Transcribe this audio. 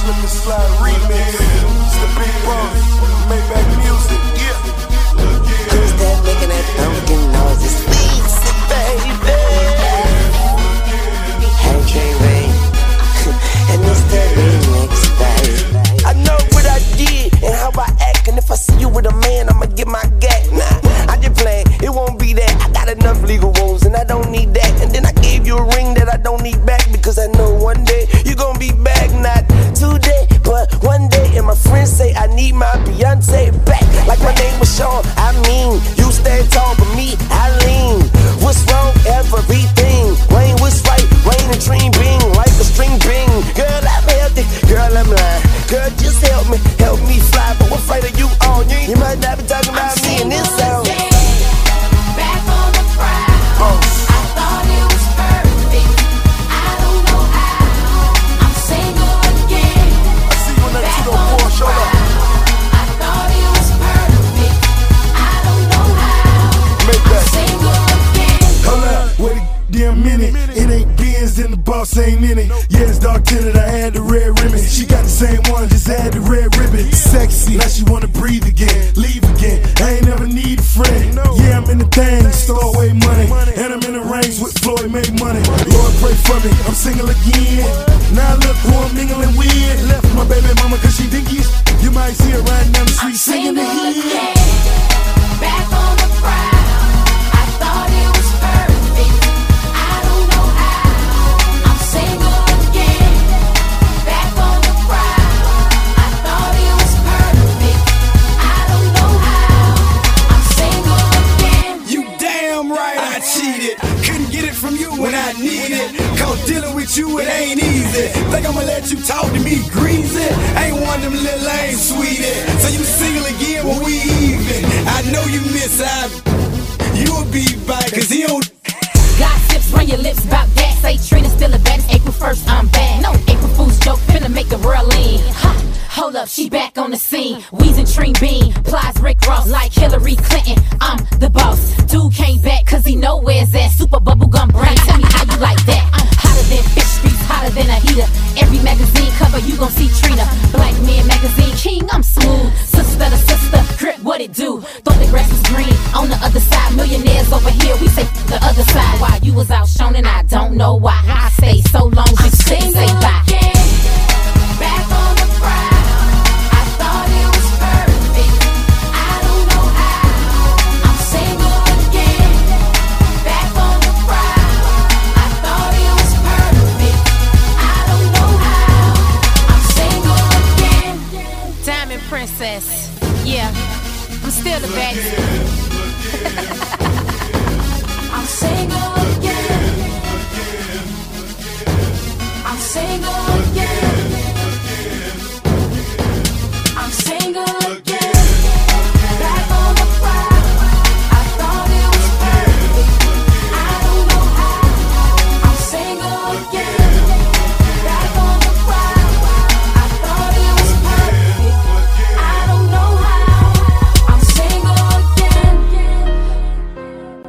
Slip and Slide remix. It's the big boss, Maybach music. Yeah. Who's that making that pumpkin noise? It's Lisa, baby. Hey, J-Ray. And it's the remix, baby. I know what I did and how I act. And if I see you with a man, I'ma get my gat. Nah, I just playing, it won't be that. I got enough legal wounds and I don't need that. And then I gave you a ring that I don't need back, because I know one day you gon' be back. Not today, but one day. And my friends say I need my Beyonce back. Like my name was Sean, I mean, you stand tall, but me, I lean. What's wrong? Everything. Wayne, what's right? Rain and dream bing, like a string bing. Girl, I'm healthy, girl, I'm lying. Girl, just help me fly. But what fight are you on? You might not be talking about me in this sound. Back on the prowl. I thought it was perfect. I don't know how. I'm single again. I see you in that 204, show up. I thought it was perfect. I don't know how. Make I'm that. single again. Hold up, wait a damn minute. It ain't Benz and the boss ain't in it. Yeah, it's dark tinted, I had the red ribbon. She got the same one, just had the red ribbon. Sexy, now she wanna breathe again, leave again. I ain't never need a friend. Yeah, I'm in the thing, store away money. And I'm in the range with Floyd, make money. Lord, pray for me, I'm single again. Now look who I'm mingling with. Left my baby mama cause she dinkies. You might see her riding down the street singing the Single hit. again. Back on the prowl. I thought it was perfect. I don't know how. I'm single again. Back on the prowl. I thought it was perfect. I don't know how. I'm single again. You damn right I cheated. Couldn't get it from you when I needed. Cause dealing with you, it ain't easy. Think I'ma let you talk to me greasy? Ain't one of them little lame sweetie. So you single again when we even. I know you miss out. You'll be back cause he don't. Gossips, run your lips about that. Say Trina's still a bad. April 1st, I'm back. No April Fool's joke, finna make the world lean. Ha! Hold up, she back on the scene. Weezing Treen Bean, plies Rick Ross like Hillary Clinton. I'm the boss. Dude came back cause he know where's that. Super bubblegum brain, tell me how you like that. I'm hotter than fish streets, hotter than a heater. Every magazine cover you gon' see Trina. Black Man Magazine King, I'm smooth. Sister to sister, grip what it do. Thought the grass was green on the other side. Millionaires over here, we say the other side. While you was out shown and I don't know why. I stay so long, you couldn't say bye. Back on the prowl. I thought it was perfect. I don't know how. I'm single again. Back on the prowl. I thought it was perfect. I don't know how. I'm single again. Diamond Princess, yeah, I'm still the baddest.